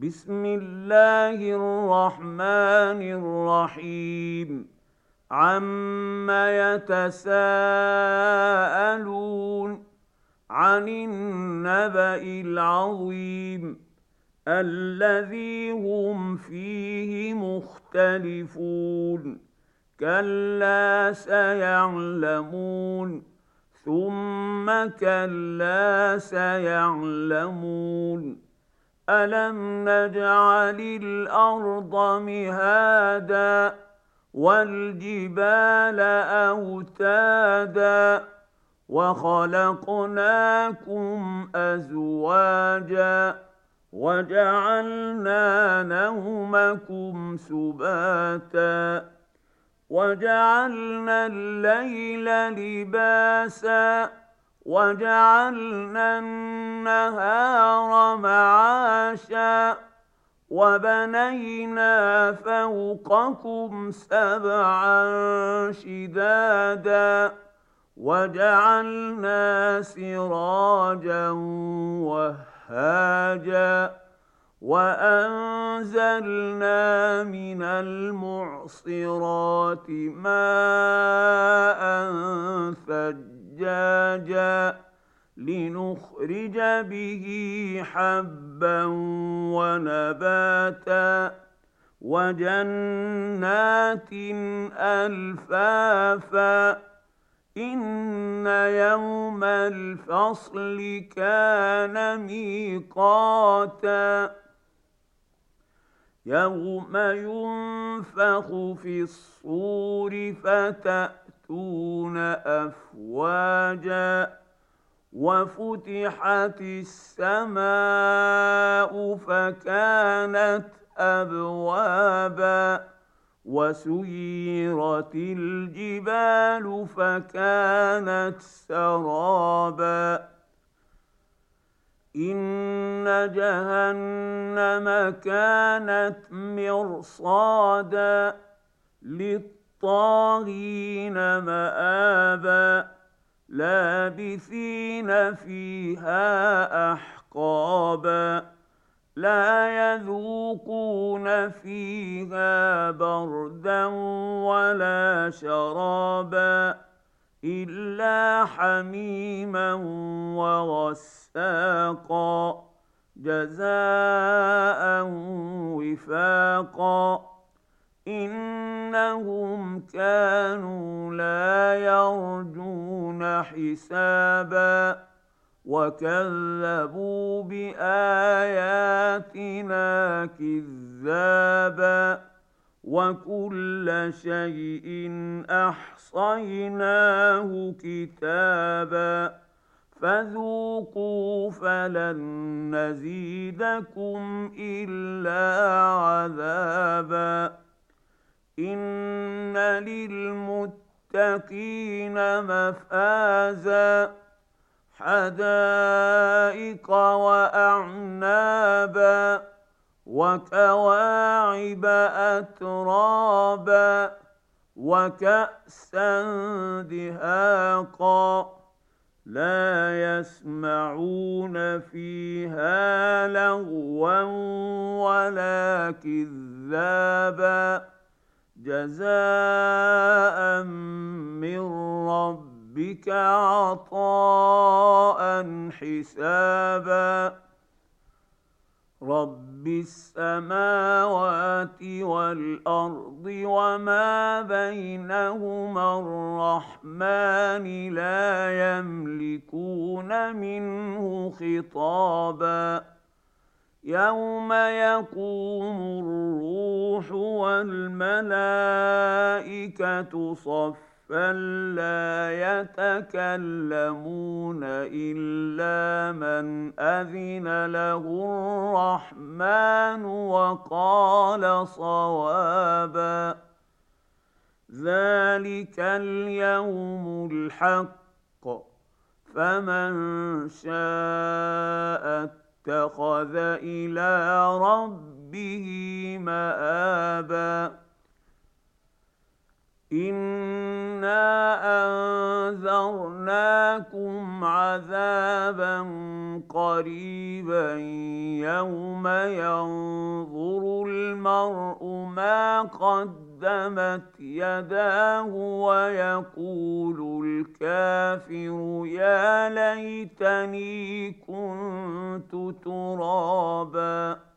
بسم الله الرحمن الرحيم. عم يتساءلون عن النبأ العظيم الذي هم فيه مختلفون. كلا سيعلمون ثم كلا سيعلمون. ألم نجعل الأرض مهادا والجبال أوتادا وخلقناكم أزواجا وجعلنا نومكم سباتا وجعلنا الليل لباسا وجعلنا النهار معاشا وبنينا فوقكم سبعا شدادا وجعلنا سراجا وهاجا وأنزلنا من المعصرات ماء ثجاجا لنخرج به حبا ونباتا وجنات ألفافا. إن يوم الفصل كان ميقاتا يوم ينفخ في الصور فتأتون أفواجا وفتحت السماء فكانت أبوابا وسيرت الجبال فكانت سرابا. إن جهنم كانت مرصادا للطاغين مآبا لابثين فيها أحقابا لا يذوقون فيها بردا ولا شرابا إلا حميما وغساقا جزاء وفاقا. إنهم كانوا لا يرجون حسابا وكذبوا بآياتنا كذابا وكل شيء أحصيناه كتابا فذوقوا فلن نزيدكم إلا عذابا. إن للمتقين مفازا حدائق وأعنابا وكواعب أترابا وكأسا دهاقا لا يسمعون فيها لغوا ولا كذابا جزاء من ربك عطاء حسابا. رب السماوات والأرض وما بينهما الرحمن لا يملكون منه خطابا. يوم يقوم الروح والملائكة صفا لا يتكلمون إلا من أذن له الرحمن وقال صوابا. ذلك اليوم الحق فمن شاء اتخذ إلى ربه مآبا. إِنَّا أَنذَرْنَاكُمْ عَذَابًا قَرِيبًا يَوْمَ يَنظُرُ الْمَرْءُ مَا قَدَّمَتْ يَدَاهُ وَيَقُولُ الْكَافِرُ يَا لَيْتَنِي كُنتُ تُرَابًا